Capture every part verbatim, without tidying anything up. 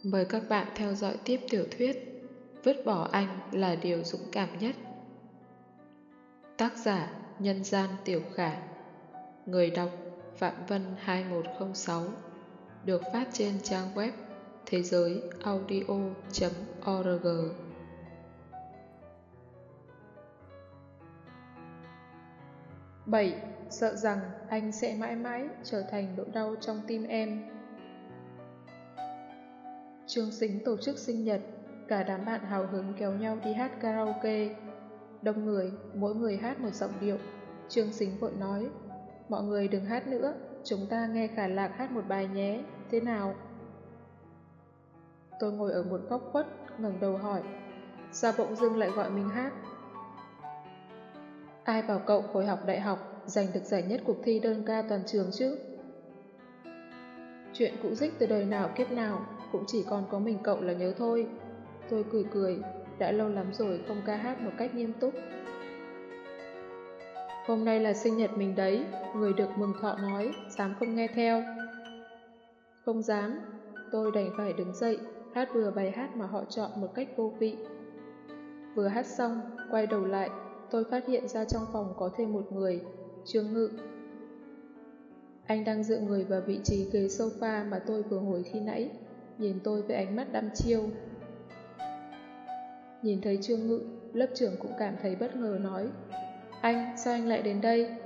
Mời các bạn theo dõi tiếp tiểu thuyết Vứt bỏ anh là điều dũng cảm nhất. Tác giả Nhân gian Tiểu Khả. Người đọc Phạm Vân hai một không sáu. Được phát trên trang web thế giới audio chấm org. bảy. Sợ rằng anh sẽ mãi mãi trở thành nỗi đau trong tim em. Trương Sính tổ chức sinh nhật, cả đám bạn hào hứng kéo nhau đi hát karaoke. Đông người, mỗi người hát một giọng điệu. Trương Sính vội nói, mọi người đừng hát nữa, chúng ta nghe Khả Lạc hát một bài nhé, thế nào? Tôi ngồi ở một góc khuất, ngẩng đầu hỏi, sao bỗng dưng lại gọi mình hát? Ai bảo cậu hồi học đại học giành được giải nhất cuộc thi đơn ca toàn trường chứ? Chuyện cũ dích từ đời nào kiếp nào, cũng chỉ còn có mình cậu là nhớ thôi. Tôi cười cười, đã lâu lắm rồi không ca hát một cách nghiêm túc. Hôm nay là sinh nhật mình đấy, người được mừng thọ nói, dám không nghe theo? Không dám, tôi đành phải đứng dậy, hát vừa bài hát mà họ chọn một cách vô vị. Vừa hát xong, quay đầu lại, tôi phát hiện ra trong phòng có thêm một người, Trương Ngự. Anh đang dựa người vào vị trí ghế sofa mà tôi vừa ngồi khi nãy, nhìn tôi với ánh mắt đăm chiêu. Nhìn thấy Trương Ngự, lớp trưởng cũng cảm thấy bất ngờ nói, anh, sao anh lại đến đây?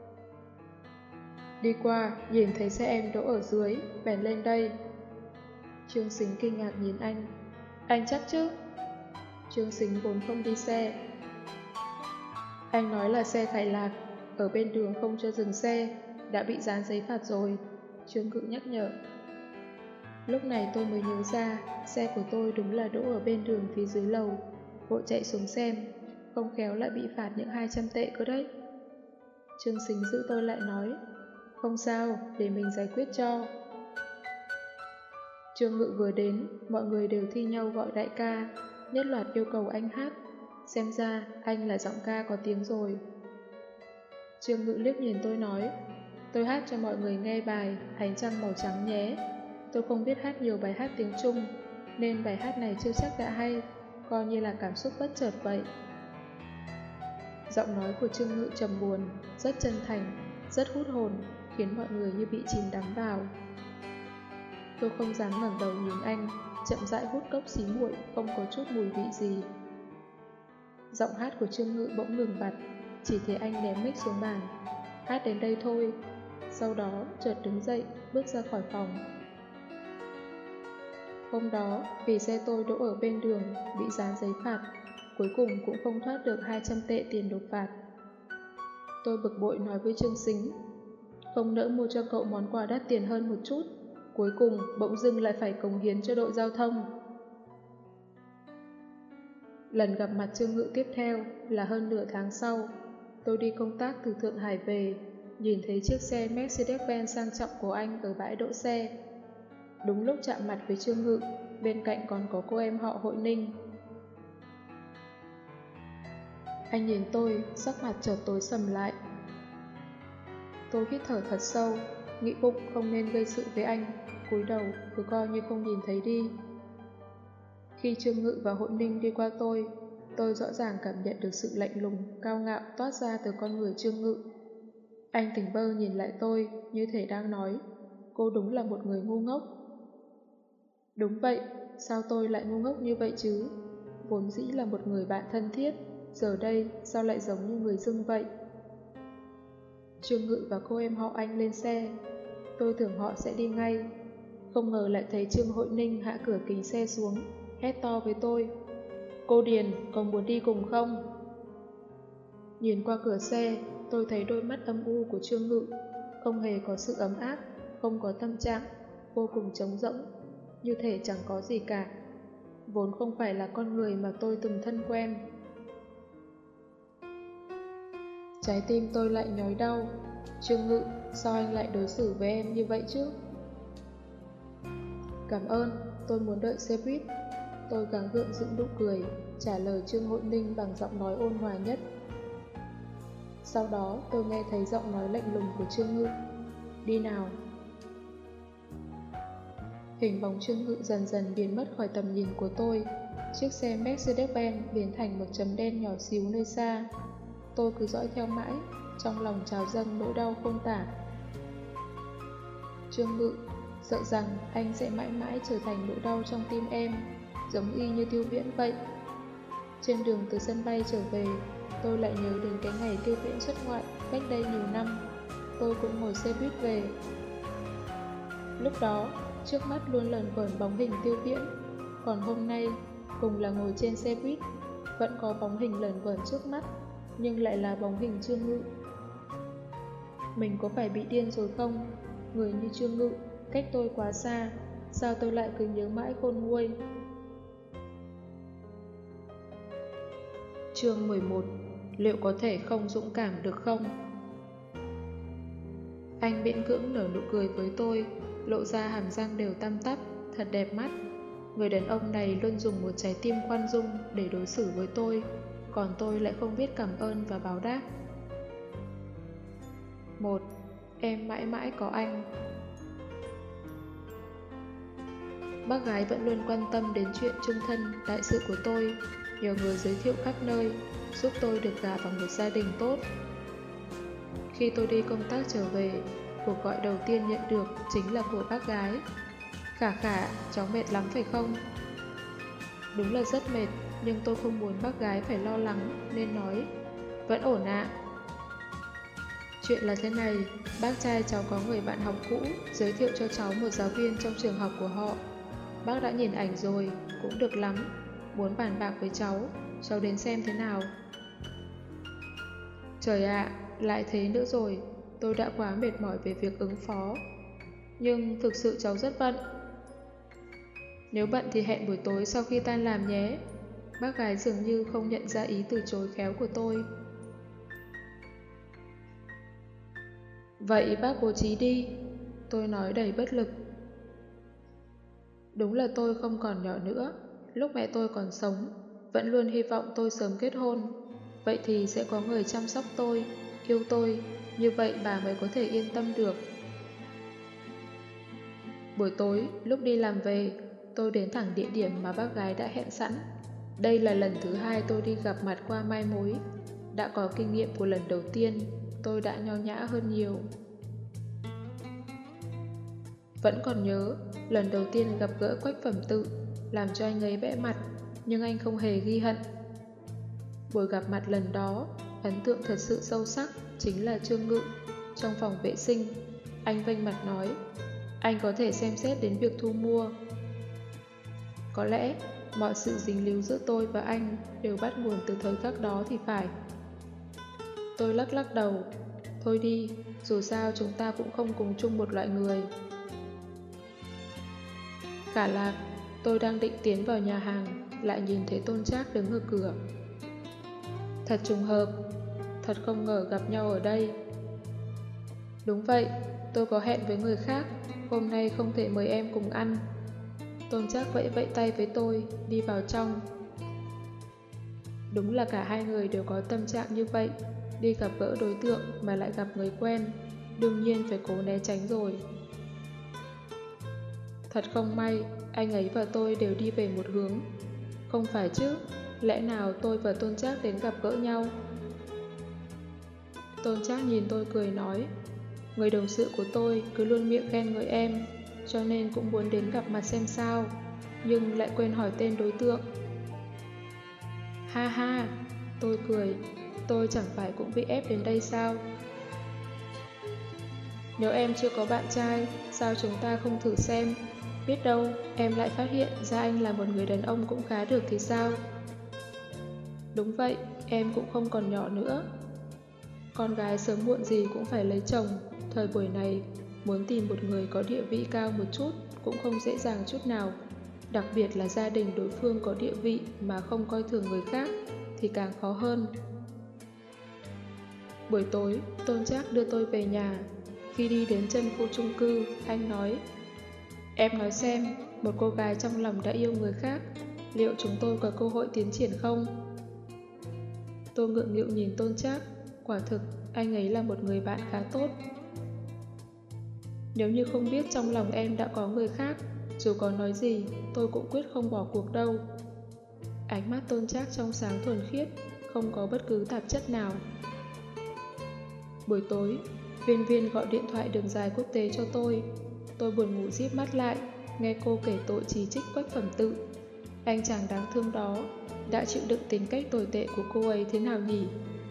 Đi qua, nhìn thấy xe em đỗ ở dưới, bèn lên đây. Trương Sính kinh ngạc nhìn anh, anh chắc chứ? Trương Sính vốn không đi xe. Anh nói là xe Khải Lạc, ở bên đường không cho dừng xe, đã bị dán giấy phạt rồi, Trương Ngự nhắc nhở. Lúc này tôi mới nhớ ra, xe của tôi đúng là đỗ ở bên đường phía dưới lầu, vội chạy xuống xem, không khéo lại bị phạt những hai trăm tệ cơ đấy. Trương Sính giữ tôi lại nói, không sao, để mình giải quyết cho. Trương Ngự vừa đến, mọi người đều thi nhau gọi đại ca, nhất loạt yêu cầu anh hát, xem ra anh là giọng ca có tiếng rồi. Trương Ngự liếc nhìn tôi nói, tôi hát cho mọi người nghe bài Ánh Trăng Màu Trắng nhé. Tôi không biết hát nhiều bài hát tiếng Trung, nên bài hát này chưa chắc đã hay, coi như là cảm xúc bất chợt vậy. Giọng nói của Trương Ngự trầm buồn, rất chân thành, rất hút hồn, khiến mọi người như bị chìm đắm vào. Tôi không dám ngẩng đầu nhìn anh, chậm rãi hút cốc xí muội không có chút mùi vị gì. Giọng hát của Trương Ngự bỗng ngừng bặt, chỉ thấy anh ném mic xuống bàn. Hát đến đây thôi. Sau đó chợt đứng dậy, bước ra khỏi phòng. Hôm đó, vì xe tôi đỗ ở bên đường, bị dán giấy phạt, cuối cùng cũng không thoát được hai trăm tệ tiền nộp phạt. Tôi bực bội nói với Trương Sính, không nỡ mua cho cậu món quà đắt tiền hơn một chút, cuối cùng bỗng dưng lại phải cống hiến cho đội giao thông. Lần gặp mặt Trương Ngự tiếp theo là hơn nửa tháng sau. Tôi đi công tác từ Thượng Hải về, nhìn thấy chiếc xe Mercedes-Benz sang trọng của anh ở bãi đỗ xe. Đúng lúc chạm mặt với Trương Ngự, bên cạnh còn có cô em họ Hội Ninh. Anh nhìn tôi, sắc mặt chợt tối sầm lại. Tôi hít thở thật sâu, nghĩ bụng không nên gây sự với anh, cúi đầu cứ coi như không nhìn thấy đi. Khi Trương Ngự và Hội Ninh đi qua tôi, tôi rõ ràng cảm nhận được sự lạnh lùng, cao ngạo toát ra từ con người Trương Ngự. Anh tỉnh bơ nhìn lại tôi, như thể đang nói, cô đúng là một người ngu ngốc. Đúng vậy, sao tôi lại ngu ngốc như vậy chứ? Vốn dĩ là một người bạn thân thiết, giờ đây sao lại giống như người dưng vậy? Trương Ngự và cô em họ anh lên xe, tôi tưởng họ sẽ đi ngay. Không ngờ lại thấy Trương Hội Ninh hạ cửa kính xe xuống, hét to với tôi, cô Điền, còn muốn đi cùng không? Nhìn qua cửa xe, tôi thấy đôi mắt âm u của Trương Ngự, không hề có sự ấm áp, không có tâm trạng, vô cùng trống rỗng, như thể chẳng có gì cả. Vốn không phải là con người mà tôi từng thân quen. Trái tim tôi lại nhói đau. Trương Ngự, sao anh lại đối xử với em như vậy chứ? Cảm ơn, tôi muốn đợi xe buýt. Tôi gắng gượng dựng nụ cười, trả lời Trương Hội Ninh bằng giọng nói ôn hòa nhất. Sau đó tôi nghe thấy giọng nói lạnh lùng của Trương Ngự. Đi nào. Hình bóng Trương Ngự dần dần biến mất khỏi tầm nhìn của tôi. Chiếc xe Mercedes-Benz biến thành một chấm đen nhỏ xíu nơi xa. Tôi cứ dõi theo mãi, trong lòng trào dâng nỗi đau khôn tả. Trương Ngự, sợ rằng anh sẽ mãi mãi trở thành nỗi đau trong tim em, giống y như Tiêu Viễn vậy. Trên đường từ sân bay trở về, tôi lại nhớ đến cái ngày Tiêu Viễn xuất ngoại cách đây nhiều năm. Tôi cũng ngồi xe buýt về. Lúc đó, trước mắt luôn lờn vờn bóng hình Tiêu Viễn. Còn hôm nay, cùng là ngồi trên xe buýt, vẫn có bóng hình lờn vờn trước mắt, nhưng lại là bóng hình Trương Ngự. Mình có phải bị điên rồi không? Người như Trương Ngự, cách tôi quá xa, sao tôi lại cứ nhớ mãi khôn nguôi? Chương mười một. Liệu có thể không dũng cảm được không? Anh miễn cưỡng nở nụ cười với tôi, lộ ra hàm răng đều tăm tắp, thật đẹp mắt. Người đàn ông này luôn dùng một trái tim khoan dung để đối xử với tôi, còn tôi lại không biết cảm ơn và báo đáp. Một. Em mãi mãi có anh. Bác gái vẫn luôn quan tâm đến chuyện chung thân, đại sự của tôi, nhờ người giới thiệu khắp nơi, giúp tôi được gả vào một gia đình tốt. Khi tôi đi công tác trở về, cuộc gọi đầu tiên nhận được chính là của bác gái. Khả khả, cháu mệt lắm phải không? Đúng là rất mệt, nhưng tôi không muốn bác gái phải lo lắng nên nói, vẫn ổn ạ. Chuyện là thế này, bác trai cháu có người bạn học cũ giới thiệu cho cháu một giáo viên trong trường học của họ. Bác đã nhìn ảnh rồi, cũng được lắm, muốn bàn bạc với cháu, cháu đến xem thế nào. Trời ạ, lại thế nữa rồi, tôi đã quá mệt mỏi về việc ứng phó. Nhưng thực sự cháu rất bận. Nếu bận thì hẹn buổi tối sau khi tan làm nhé. Bác gái dường như không nhận ra ý từ chối khéo của tôi. Vậy bác bố trí đi, tôi nói đầy bất lực. Đúng là tôi không còn nhỏ nữa. Lúc mẹ tôi còn sống, vẫn luôn hy vọng tôi sớm kết hôn. Vậy thì sẽ có người chăm sóc tôi, yêu tôi, như vậy bà mới có thể yên tâm được. Buổi tối, lúc đi làm về, tôi đến thẳng địa điểm mà bác gái đã hẹn sẵn. Đây là lần thứ hai tôi đi gặp mặt qua mai mối. Đã có kinh nghiệm của lần đầu tiên, tôi đã nho nhã hơn nhiều. Vẫn còn nhớ, lần đầu tiên gặp gỡ Quách Phẩm Tự, làm cho anh ấy bẽ mặt, nhưng anh không hề ghi hận. Buổi gặp mặt lần đó, ấn tượng thật sự sâu sắc chính là Trương Ngự. Trong phòng vệ sinh, anh vênh mặt nói, anh có thể xem xét đến việc thu mua. Có lẽ, mọi sự dính líu giữa tôi và anh đều bắt nguồn từ thời khắc đó thì phải. Tôi lắc lắc đầu, thôi đi, dù sao chúng ta cũng không cùng chung một loại người. Khả Lạc, tôi đang định tiến vào nhà hàng, lại nhìn thấy Tôn Trác đứng ở cửa. Thật trùng hợp, thật không ngờ gặp nhau ở đây. Đúng vậy, tôi có hẹn với người khác, hôm nay không thể mời em cùng ăn. Tôn Trác vẫy vẫy tay với tôi, đi vào trong. Đúng là cả hai người đều có tâm trạng như vậy, đi gặp gỡ đối tượng mà lại gặp người quen, đương nhiên phải cố né tránh rồi. Thật không may, anh ấy và tôi đều đi về một hướng. Không phải chứ, lẽ nào tôi và Tôn Trác đến gặp gỡ nhau? Tôn Trác nhìn tôi cười nói, người đồng sự của tôi cứ luôn miệng khen ngợi em, cho nên cũng muốn đến gặp mặt xem sao, nhưng lại quên hỏi tên đối tượng. Ha ha, tôi cười, tôi chẳng phải cũng bị ép đến đây sao? Nếu em chưa có bạn trai, sao chúng ta không thử xem? Biết đâu, em lại phát hiện ra anh là một người đàn ông cũng khá được thì sao? Đúng vậy, em cũng không còn nhỏ nữa. Con gái sớm muộn gì cũng phải lấy chồng, thời buổi này, muốn tìm một người có địa vị cao một chút cũng không dễ dàng chút nào. Đặc biệt là gia đình đối phương có địa vị mà không coi thường người khác thì càng khó hơn. Buổi tối, Tôn Trác đưa tôi về nhà. Khi đi đến chân khu chung cư, anh nói, em nói xem, một cô gái trong lòng đã yêu người khác, liệu chúng tôi có cơ hội tiến triển không? Tôi ngượng nghịu nhìn Tôn Trác, quả thực anh ấy là một người bạn khá tốt. Nếu như không biết trong lòng em đã có người khác, dù có nói gì, tôi cũng quyết không bỏ cuộc đâu. Ánh mắt Tôn Trác trong sáng thuần khiết, không có bất cứ tạp chất nào. Buổi tối, Viên Viên gọi điện thoại đường dài quốc tế cho tôi. Tôi buồn ngủ díp mắt lại, nghe cô kể tội chỉ trích Quách Phẩm Tự. Anh chàng đáng thương đó đã chịu đựng tính cách tồi tệ của cô ấy thế nào nhỉ?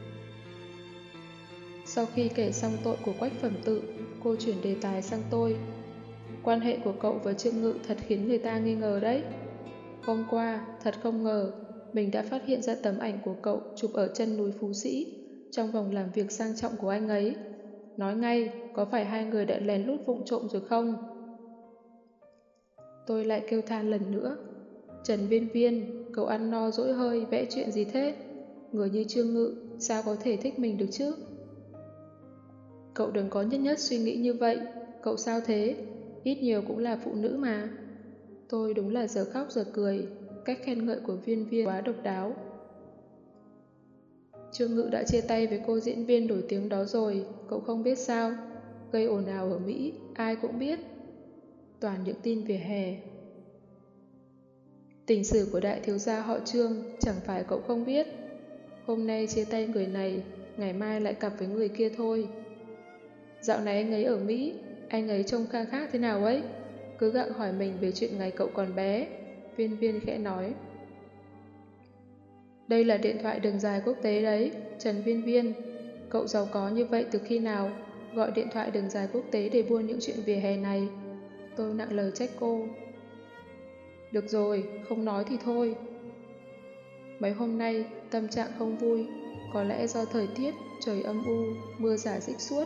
Sau khi kể xong tội của Quách Phẩm Tự, cô chuyển đề tài sang tôi. Quan hệ của cậu với Trương Ngự thật khiến người ta nghi ngờ đấy. Hôm qua, thật không ngờ, mình đã phát hiện ra tấm ảnh của cậu chụp ở chân núi Phú Sĩ, trong vòng làm việc sang trọng của anh ấy. Nói ngay, có phải hai người đã lén lút vụng trộm rồi không? Tôi lại kêu than lần nữa. Trần Viên Viên, cậu ăn no dỗi hơi vẽ chuyện gì thế? Người như Trương Ngự, sao có thể thích mình được chứ? Cậu đừng có nhất nhất suy nghĩ như vậy. Cậu sao thế? Ít nhiều cũng là phụ nữ mà. Tôi đúng là giờ khóc giờ cười. Cách khen ngợi của Viên Viên quá độc đáo. Trương Ngự đã chia tay với cô diễn viên nổi tiếng đó rồi. Cậu không biết sao? Gây ồn ào ở Mỹ, ai cũng biết. Toàn những tin vỉa hè. Tình sử của đại thiếu gia họ Trương chẳng phải cậu không biết. Hôm nay chia tay người này, ngày mai lại cặp với người kia thôi. Dạo này anh ấy ở Mỹ, anh ấy trông khang khác thế nào ấy? Cứ gặng hỏi mình về chuyện ngày cậu còn bé. Viên Viên khẽ nói. Đây là điện thoại đường dài quốc tế đấy, Trần Viên Viên. Cậu giàu có như vậy từ khi nào? Gọi điện thoại đường dài quốc tế để buôn những chuyện vỉa hè này. Tôi nặng lời trách cô. Được rồi, không nói thì thôi. Mấy hôm nay, tâm trạng không vui. Có lẽ do thời tiết, trời âm u, mưa rả rích suốt.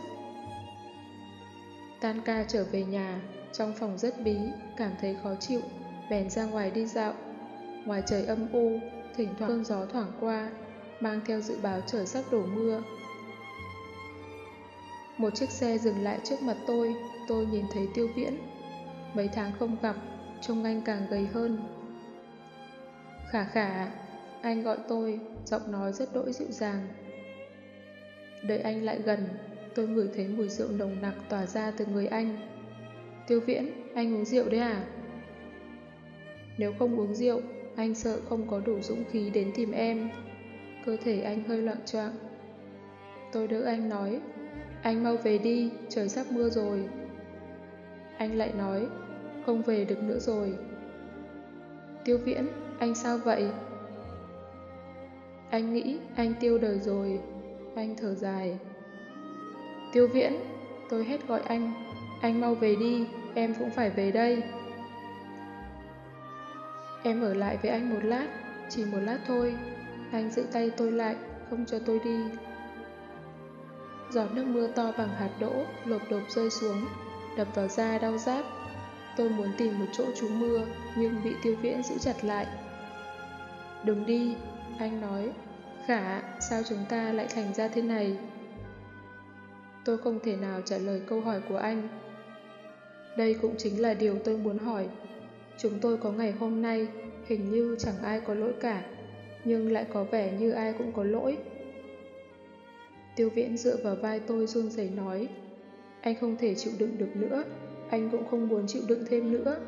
Tan ca trở về nhà, trong phòng rất bí, cảm thấy khó chịu, bèn ra ngoài đi dạo. Ngoài trời âm u, thỉnh thoảng cơn gió thoảng qua, mang theo dự báo trời sắp đổ mưa. Một chiếc xe dừng lại trước mặt tôi, tôi nhìn thấy Tiêu Viễn. Mấy tháng không gặp, trông anh càng gầy hơn. Khả khả, anh gọi tôi, giọng nói rất đỗi dịu dàng. Đợi anh lại gần, tôi ngửi thấy mùi rượu nồng nặc tỏa ra từ người anh. Tiêu Viễn, anh uống rượu đấy à? Nếu không uống rượu, anh sợ không có đủ dũng khí đến tìm em. Cơ thể anh hơi loạng choạng. Tôi đỡ anh nói, anh mau về đi, trời sắp mưa rồi. Anh lại nói, không về được nữa rồi. Tiêu Viễn, anh sao vậy? Anh nghĩ anh tiêu đời rồi. Anh thở dài. Tiêu Viễn, tôi hét gọi anh, anh mau về đi, em cũng phải về đây. Em ở lại với anh một lát, chỉ một lát thôi. Anh giữ tay tôi lại, không cho tôi đi. Giọt nước mưa to bằng hạt đỗ, lộp độp rơi xuống, đập vào da đau rát. Tôi muốn tìm một chỗ trú mưa, nhưng bị Tiêu Viễn giữ chặt lại. Đừng đi, anh nói. Khả, sao chúng ta lại thành ra thế này? Tôi không thể nào trả lời câu hỏi của anh. Đây cũng chính là điều tôi muốn hỏi. Chúng tôi có ngày hôm nay, hình như chẳng ai có lỗi cả, nhưng lại có vẻ như ai cũng có lỗi. Tiêu Viễn dựa vào vai tôi run rẩy nói, anh không thể chịu đựng được nữa, anh cũng không muốn chịu đựng thêm nữa.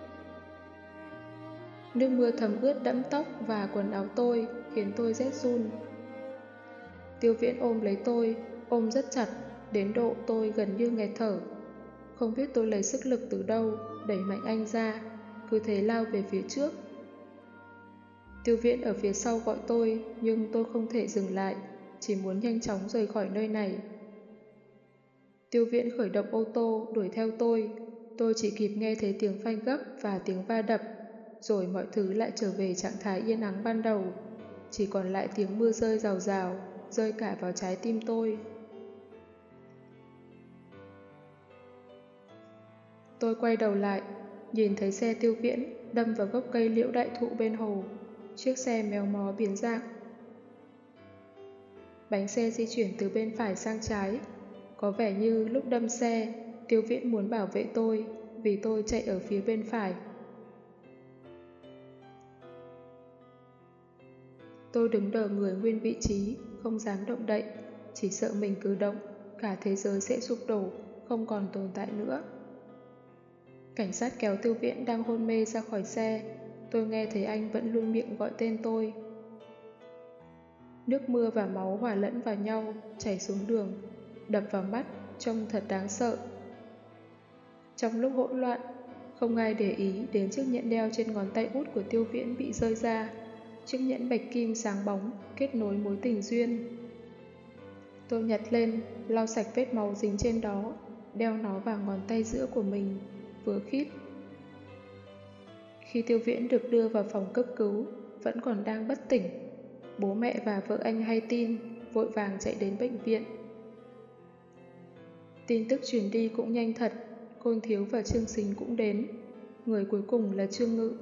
Nước mưa thấm ướt đẫm tóc và quần áo tôi, khiến tôi rét run. Tiêu Viễn ôm lấy tôi, ôm rất chặt, đến độ tôi gần như nghẹt thở. Không biết tôi lấy sức lực từ đâu, đẩy mạnh anh ra, cứ thế lao về phía trước. Tiêu Viễn ở phía sau gọi tôi, nhưng tôi không thể dừng lại, chỉ muốn nhanh chóng rời khỏi nơi này. Tiêu Viễn khởi động ô tô, đuổi theo tôi. Tôi chỉ kịp nghe thấy tiếng phanh gấp và tiếng va đập, rồi mọi thứ lại trở về trạng thái yên ắng ban đầu. Chỉ còn lại tiếng mưa rơi rào rào, rơi cả vào trái tim tôi. Tôi quay đầu lại, nhìn thấy xe Tiêu Viễn đâm vào gốc cây liễu đại thụ bên hồ. Chiếc xe méo mó biến dạng. Bánh xe di chuyển từ bên phải sang trái. Có vẻ như lúc đâm xe, Tiêu Viễn muốn bảo vệ tôi, vì tôi chạy ở phía bên phải. Tôi đứng đờ người nguyên vị trí, không dám động đậy, chỉ sợ mình cử động, cả thế giới sẽ sụp đổ, không còn tồn tại nữa. Cảnh sát kéo Tiêu Viễn đang hôn mê ra khỏi xe. Tôi nghe thấy anh vẫn luôn miệng gọi tên tôi. Nước mưa và máu hòa lẫn vào nhau, chảy xuống đường, đập vào mắt, trông thật đáng sợ. Trong lúc hỗn loạn, không ai để ý đến chiếc nhẫn đeo trên ngón tay út của Tiêu Viễn bị rơi ra. Chiếc nhẫn bạch kim sáng bóng, kết nối mối tình duyên. Tôi nhặt lên, lau sạch vết máu dính trên đó, đeo nó vào ngón tay giữa của mình, vừa khít. Khi Tiêu Viễn được đưa vào phòng cấp cứu, vẫn còn đang bất tỉnh. Bố mẹ và vợ anh hay tin, vội vàng chạy đến bệnh viện. Tin tức truyền đi cũng nhanh thật, Côn Thiếu và Trương Sính cũng đến. Người cuối cùng là Trương Ngự.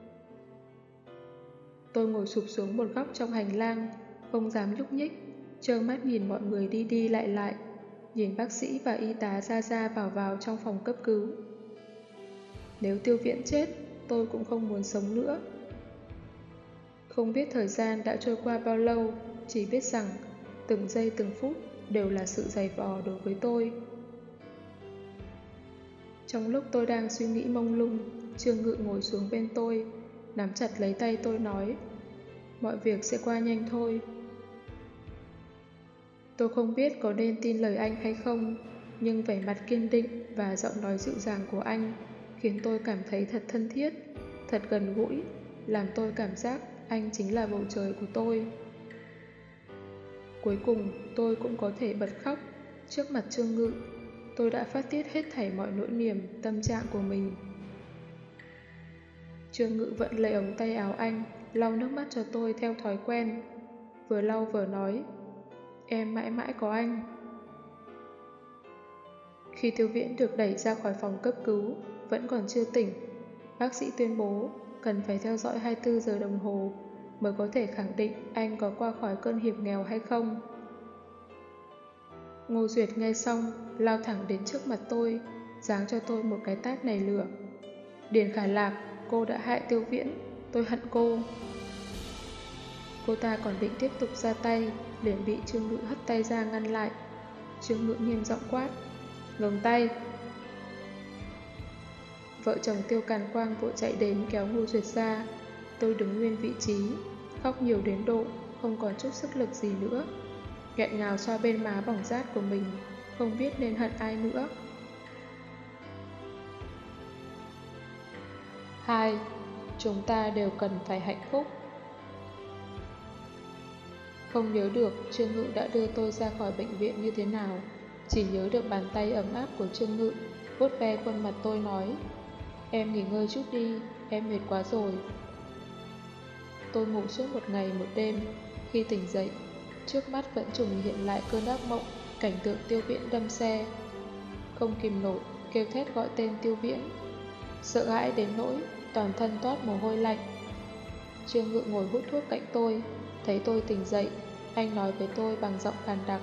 Tôi ngồi sụp xuống một góc trong hành lang, không dám nhúc nhích, trơ mắt nhìn mọi người đi đi lại lại, nhìn bác sĩ và y tá ra ra vào vào trong phòng cấp cứu. Nếu Tiêu Viễn chết, tôi cũng không muốn sống nữa. Không biết thời gian đã trôi qua bao lâu, chỉ biết rằng từng giây từng phút đều là sự dày vò đối với tôi. Trong lúc tôi đang suy nghĩ mông lung, Trương Ngự ngồi xuống bên tôi, nắm chặt lấy tay tôi nói, mọi việc sẽ qua nhanh thôi. Tôi không biết có nên tin lời anh hay không, nhưng vẻ mặt kiên định và giọng nói dịu dàng của anh khiến tôi cảm thấy thật thân thiết, thật gần gũi, làm tôi cảm giác anh chính là bầu trời của tôi. Cuối cùng tôi cũng có thể bật khóc trước mặt Trương Ngự. Tôi đã phát tiết hết thảy mọi nỗi niềm, tâm trạng của mình. Trương Ngự vẫn lấy ống tay áo anh, lau nước mắt cho tôi theo thói quen. Vừa lau vừa nói, em mãi mãi có anh. Khi Tiêu Viễn được đẩy ra khỏi phòng cấp cứu, vẫn còn chưa tỉnh, bác sĩ tuyên bố cần phải theo dõi hai mươi tư giờ đồng hồ mới có thể khẳng định anh có qua khỏi cơn hiểm nghèo hay không. Ngô Duyệt nghe xong, lao thẳng đến trước mặt tôi, giáng cho tôi một cái tát nảy lửa. Điền Khả Lạc, cô đã hại Tiêu Viễn, tôi hận cô. Cô ta còn định tiếp tục ra tay, liền bị Trương Ngự hất tay ra ngăn lại. Trương Ngự nghiêm giọng quát, ngừng tay. Vợ chồng Tiêu Càn Quang vội chạy đến kéo Ngô Duyệt ra. Tôi đứng nguyên vị trí, khóc nhiều đến độ không còn chút sức lực gì nữa, nghẹn ngào xoa bên má bỏng rát của mình, không biết nên hận ai nữa. Hai, chúng ta đều cần phải hạnh phúc. Không nhớ được Trương Ngự đã đưa tôi ra khỏi bệnh viện như thế nào, chỉ nhớ được bàn tay ấm áp của Trương Ngự vuốt ve khuôn mặt tôi nói, em nghỉ ngơi chút đi, em mệt quá rồi. Tôi ngủ suốt một ngày một đêm, khi tỉnh dậy, trước mắt vẫn trùng hiện lại cơn ác mộng, cảnh tượng Tiêu Viễn đâm xe. Không kìm nổi, kêu thét gọi tên Tiêu Viễn. Sợ hãi đến nỗi, toàn thân toát mồ hôi lạnh. Trương Ngự ngồi hút thuốc cạnh tôi, thấy tôi tỉnh dậy, anh nói với tôi bằng giọng khàn đặc.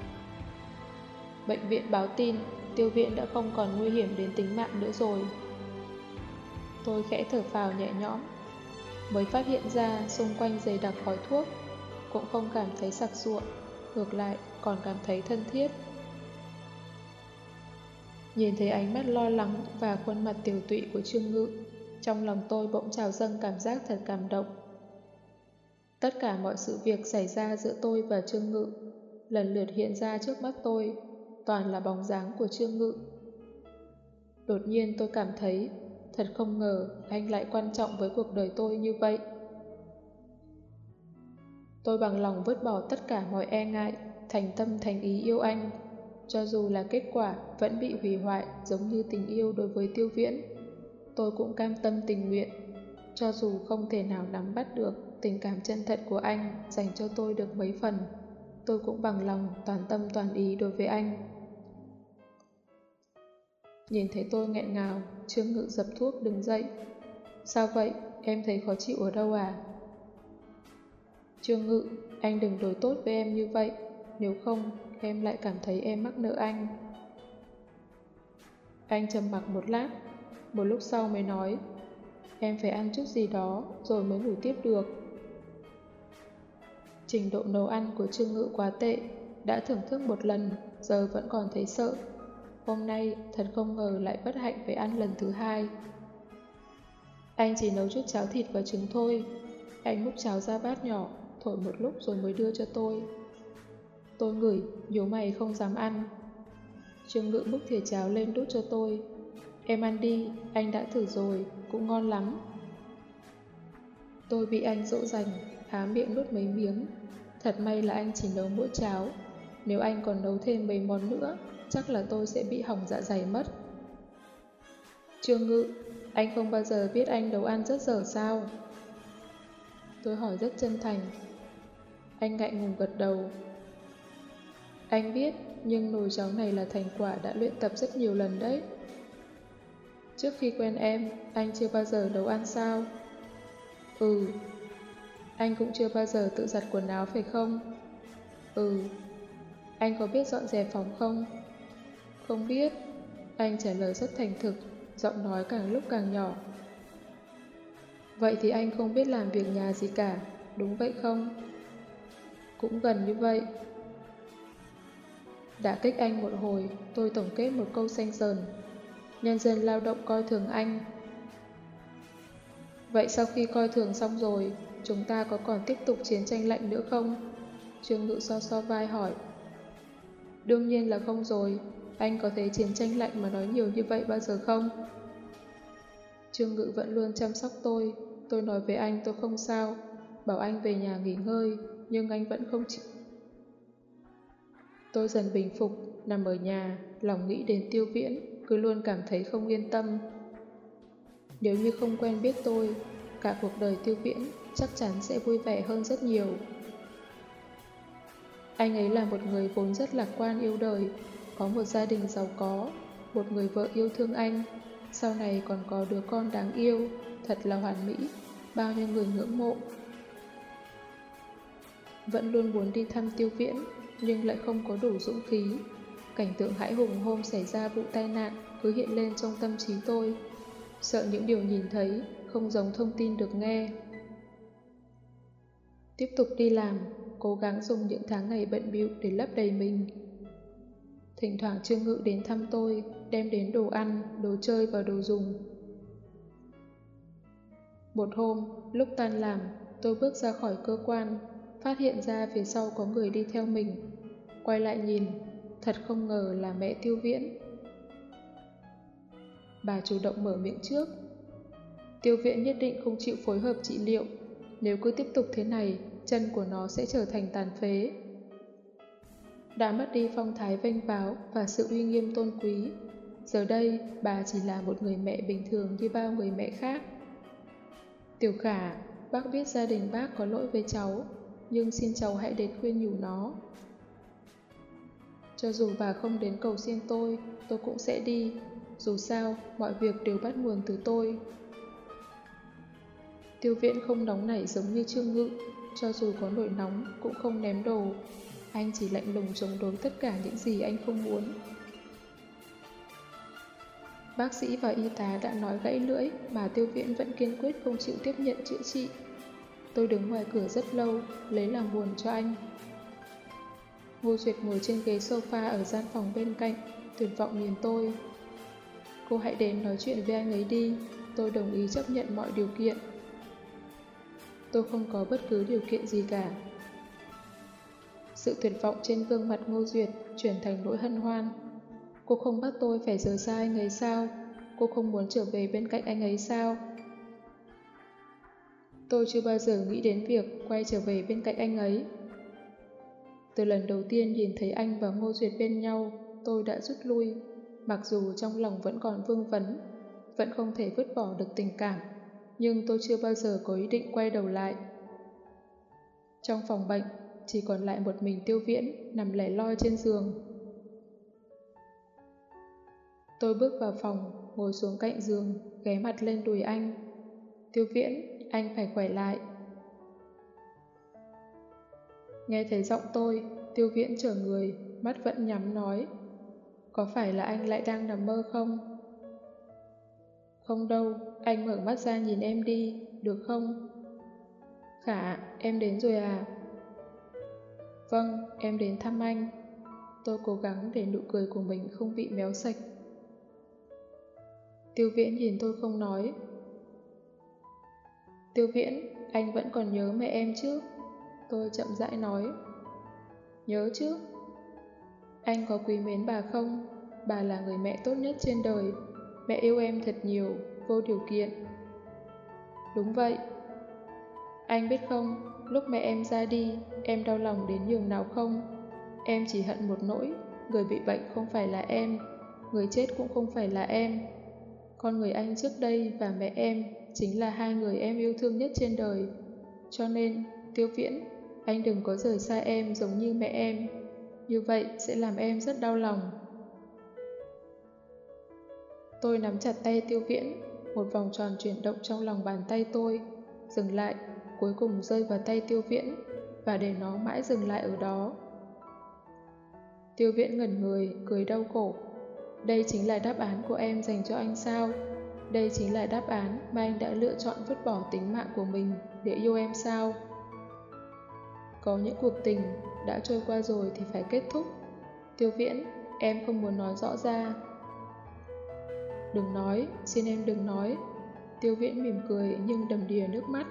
Bệnh viện báo tin, Tiêu Viễn đã không còn nguy hiểm đến tính mạng nữa rồi. Tôi khẽ thở phào nhẹ nhõm, mới phát hiện ra xung quanh dày đặc khói thuốc, cũng không cảm thấy sặc sụa, ngược lại còn cảm thấy thân thiết. Nhìn thấy ánh mắt lo lắng và khuôn mặt tiều tụy của Trương Ngự, trong lòng tôi bỗng trào dâng cảm giác thật cảm động. Tất cả mọi sự việc xảy ra giữa tôi và Trương Ngự lần lượt hiện ra trước mắt tôi, toàn là bóng dáng của Trương Ngự. Đột nhiên tôi cảm thấy thật không ngờ anh lại quan trọng với cuộc đời tôi như vậy. Tôi bằng lòng vứt bỏ tất cả mọi e ngại, thành tâm thành ý yêu anh, cho dù là kết quả vẫn bị hủy hoại giống như tình yêu đối với Tiêu Viễn. Tôi cũng cam tâm tình nguyện, cho dù không thể nào nắm bắt được tình cảm chân thật của anh dành cho tôi được mấy phần, tôi cũng bằng lòng toàn tâm toàn ý đối với anh. Nhìn thấy tôi nghẹn ngào, Trương Ngự dập thuốc đứng dậy. Sao vậy? Em thấy khó chịu ở đâu à? Trương Ngự, anh đừng đối tốt với em như vậy, nếu không em lại cảm thấy em mắc nợ anh. Anh trầm mặc một lát, một lúc sau mới nói, em phải ăn chút gì đó rồi mới ngủ tiếp được. Trình độ nấu ăn của Trương Ngự quá tệ, đã thưởng thức một lần, giờ vẫn còn thấy sợ. Hôm nay thật không ngờ lại bất hạnh phải ăn lần thứ hai. Anh chỉ nấu chút cháo thịt và trứng thôi. Anh múc cháo ra bát nhỏ, thổi một lúc rồi mới đưa cho tôi. Tôi ngửi, nhíu mày không dám ăn. Trương Ngự múc thìa cháo lên đút cho tôi. Em ăn đi, anh đã thử rồi, cũng ngon lắm. Tôi bị anh dỗ dành, há miệng nuốt mấy miếng. Thật may là anh chỉ nấu mỗi cháo. Nếu anh còn nấu thêm mấy món nữa, chắc là tôi sẽ bị hỏng dạ dày mất. Trương Ngự, anh không bao giờ biết anh nấu ăn rất dở sao? Tôi hỏi rất chân thành. Anh ngại ngùng gật đầu. Anh biết, nhưng nồi cháo này là thành quả đã luyện tập rất nhiều lần đấy. Trước khi quen em, anh chưa bao giờ nấu ăn sao? Ừ. Anh cũng chưa bao giờ tự giặt quần áo phải không? Ừ. Anh có biết dọn dẹp phòng không? Không biết. Anh trả lời rất thành thực, giọng nói càng lúc càng nhỏ. Vậy thì anh không biết làm việc nhà gì cả, đúng vậy không? Cũng gần như vậy. Đã kích anh một hồi, tôi tổng kết một câu xanh sờn. Nhân dân lao động coi thường anh. Vậy sau khi coi thường xong rồi, chúng ta có còn tiếp tục chiến tranh lạnh nữa không? Trương Ngự so so vai hỏi. Đương nhiên là không rồi. Anh có thấy chiến tranh lạnh mà nói nhiều như vậy bao giờ không? Trương Ngự vẫn luôn chăm sóc tôi. Tôi nói với anh tôi không sao, bảo anh về nhà nghỉ ngơi, nhưng anh vẫn không chịu. Tôi dần bình phục, nằm ở nhà, lòng nghĩ đến Tiêu Viễn, cứ luôn cảm thấy không yên tâm. Nếu như không quen biết tôi, cả cuộc đời Tiêu Viễn chắc chắn sẽ vui vẻ hơn rất nhiều. Anh ấy là một người vốn rất lạc quan yêu đời, có một gia đình giàu có, một người vợ yêu thương anh, sau này còn có đứa con đáng yêu, thật là hoàn mỹ, bao nhiêu người ngưỡng mộ. Vẫn luôn muốn đi thăm Tiêu Viễn, nhưng lại không có đủ dũng khí. Cảnh tượng hãi hùng hôm xảy ra vụ tai nạn cứ hiện lên trong tâm trí tôi, sợ những điều nhìn thấy không giống thông tin được nghe. Tiếp tục đi làm, cố gắng dùng những tháng ngày bận bịu để lấp đầy mình. Thỉnh thoảng Trương Ngự đến thăm tôi, đem đến đồ ăn, đồ chơi và đồ dùng. Một hôm, lúc tan làm, tôi bước ra khỏi cơ quan, phát hiện ra phía sau có người đi theo mình. Quay lại nhìn, thật không ngờ là mẹ Tiêu Viễn. Bà chủ động mở miệng trước. Tiêu Viễn nhất định không chịu phối hợp trị liệu. Nếu cứ tiếp tục thế này, chân của nó sẽ trở thành tàn phế. Đã mất đi phong thái vênh váo và sự uy nghiêm tôn quý. Giờ đây, bà chỉ là một người mẹ bình thường như bao người mẹ khác. Tiểu Khả, bác biết gia đình bác có lỗi với cháu, nhưng xin cháu hãy đến khuyên nhủ nó. Cho dù bà không đến cầu xin tôi, tôi cũng sẽ đi. Dù sao, mọi việc đều bắt nguồn từ tôi. Tiêu Viễn không nóng nảy giống như Trương Ngự, cho dù có nổi nóng cũng không ném đồ. Anh chỉ lạnh lùng chống đối tất cả những gì anh không muốn. Bác sĩ và y tá đã nói gãy lưỡi mà Tiêu Viễn vẫn kiên quyết không chịu tiếp nhận chữa trị. Tôi đứng ngoài cửa rất lâu, lấy làm buồn cho anh. Ngô Duyệt ngồi trên ghế sofa ở gian phòng bên cạnh, tuyệt vọng nhìn tôi. Cô hãy đến nói chuyện với anh ấy đi, tôi đồng ý chấp nhận mọi điều kiện. Tôi không có bất cứ điều kiện gì cả. Sự tuyệt vọng trên gương mặt Ngô Duyệt chuyển thành nỗi hân hoan. Cô không bắt tôi phải rời xa anh ấy sao? Cô không muốn trở về bên cạnh anh ấy sao? Tôi chưa bao giờ nghĩ đến việc quay trở về bên cạnh anh ấy. Từ lần đầu tiên nhìn thấy anh và Ngô Duyệt bên nhau, tôi đã rút lui, mặc dù trong lòng vẫn còn vương vấn, vẫn không thể vứt bỏ được tình cảm, nhưng tôi chưa bao giờ có ý định quay đầu lại. Trong phòng bệnh, chỉ còn lại một mình Tiêu Viễn nằm lẻ loi trên giường. Tôi bước vào phòng, ngồi xuống cạnh giường, ghé mặt lên đùi anh. Tiêu Viễn, anh phải khỏe lại. Nghe thấy giọng tôi, Tiêu Viễn trở người, mắt vẫn nhắm nói. Có phải là anh lại đang nằm mơ không? Không đâu, anh mở mắt ra nhìn em đi, được không? Khả, em đến rồi à? Vâng, em đến thăm anh. Tôi cố gắng để nụ cười của mình không bị méo sạch. Tiêu Viễn nhìn tôi không nói. Tiêu Viễn, anh vẫn còn nhớ mẹ em chứ? Tôi chậm rãi nói. Nhớ chứ. Anh có quý mến bà không? Bà là người mẹ tốt nhất trên đời. Mẹ yêu em thật nhiều, vô điều kiện. Đúng vậy. Anh biết không, lúc mẹ em ra đi, em đau lòng đến nhường nào không? Em chỉ hận một nỗi, người bị bệnh không phải là em, người chết cũng không phải là em. Con người anh trước đây và mẹ em chính là hai người em yêu thương nhất trên đời. Cho nên, Tiêu Viễn, anh đừng có rời xa em giống như mẹ em. Như vậy sẽ làm em rất đau lòng. Tôi nắm chặt tay Tiêu Viễn, một vòng tròn chuyển động trong lòng bàn tay tôi, dừng lại, cuối cùng rơi vào tay Tiêu Viễn, và để nó mãi dừng lại ở đó. Tiêu Viễn ngẩn người, cười đau khổ. Đây chính là đáp án của em dành cho anh sao? Đây chính là đáp án mà anh đã lựa chọn vứt bỏ tính mạng của mình để yêu em sao? Có những cuộc tình đã trôi qua rồi thì phải kết thúc. Tiêu Viễn, em không muốn nói rõ ra. Đừng nói, xin em đừng nói. Tiêu Viễn mỉm cười nhưng đầm đìa nước mắt.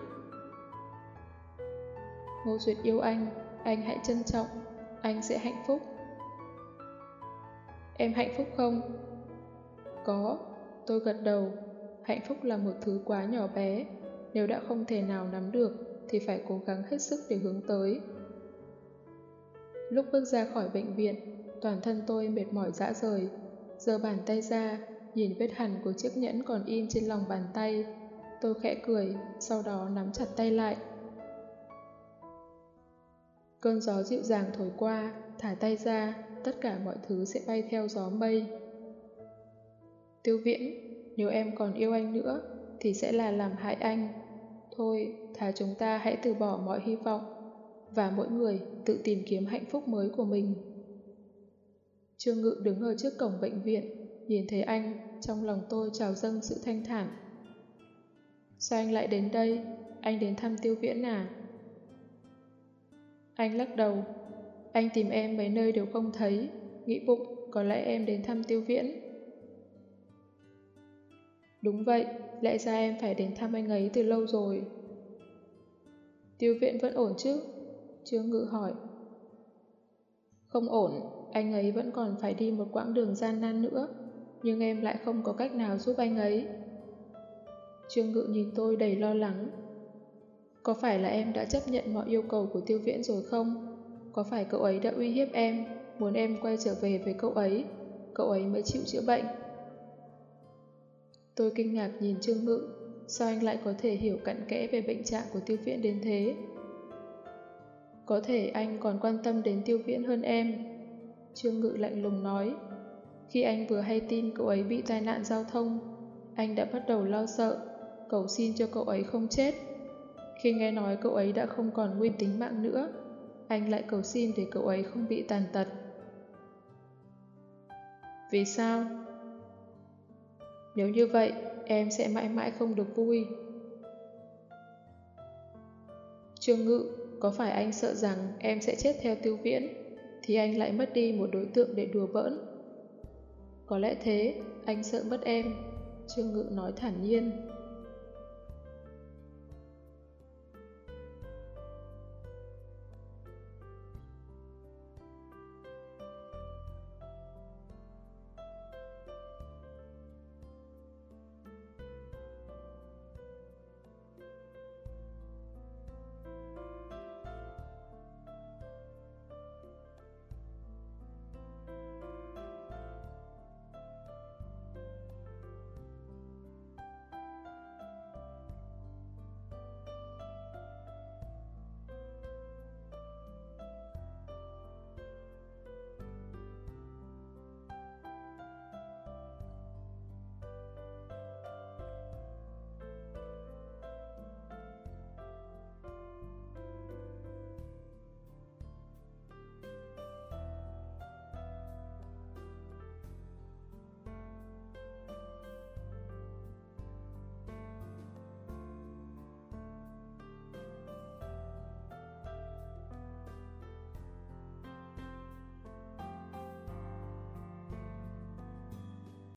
Ngô Duyệt yêu anh, anh hãy trân trọng, anh sẽ hạnh phúc. Em hạnh phúc không? Có, tôi gật đầu. Hạnh phúc là một thứ quá nhỏ bé, nếu đã không thể nào nắm được thì phải cố gắng hết sức để hướng tới. Lúc bước ra khỏi bệnh viện, toàn thân tôi mệt mỏi rã rời, giơ bàn tay ra, nhìn vết hằn của chiếc nhẫn còn in trên lòng bàn tay. Tôi khẽ cười, sau đó nắm chặt tay lại. Cơn gió dịu dàng thổi qua, thả tay ra, tất cả mọi thứ sẽ bay theo gió mây. Tiêu Viễn, nếu em còn yêu anh nữa, thì sẽ là làm hại anh. Thôi, thà chúng ta hãy từ bỏ mọi hy vọng, và mỗi người tự tìm kiếm hạnh phúc mới của mình. Trương Ngự đứng ở trước cổng bệnh viện, nhìn thấy anh, trong lòng tôi trào dâng sự thanh thản. Sao anh lại đến đây? Anh đến thăm Tiêu Viễn à? Anh lắc đầu. Anh tìm em mấy nơi đều không thấy, nghĩ bụng có lẽ em đến thăm Tiêu Viễn. Đúng vậy, lẽ ra em phải đến thăm anh ấy từ lâu rồi. Tiêu Viễn vẫn ổn chứ? Trương Ngự hỏi. Không ổn, anh ấy vẫn còn phải đi một quãng đường gian nan nữa, nhưng em lại không có cách nào giúp anh ấy. Trương Ngự nhìn tôi đầy lo lắng. Có phải là em đã chấp nhận mọi yêu cầu của Tiêu Viễn rồi không? Có phải cậu ấy đã uy hiếp em, muốn em quay trở về với cậu ấy, cậu ấy mới chịu chữa bệnh? Tôi kinh ngạc nhìn Trương Ngự, sao anh lại có thể hiểu cặn kẽ về bệnh trạng của Tiêu Viễn đến thế? Có thể anh còn quan tâm đến Tiêu Viễn hơn em. Trương Ngự lạnh lùng nói. Khi anh vừa hay tin cậu ấy bị tai nạn giao thông, anh đã bắt đầu lo sợ, cầu xin cho cậu ấy không chết. Khi nghe nói cậu ấy đã không còn nguy tính mạng nữa, anh lại cầu xin để cậu ấy không bị tàn tật. Vì sao? Nếu như vậy, em sẽ mãi mãi không được vui. Trương Ngự, có phải anh sợ rằng em sẽ chết theo Tiêu Viễn, thì anh lại mất đi một đối tượng để đùa bỡn? Có lẽ thế, anh sợ mất em. Trương Ngự nói thản nhiên.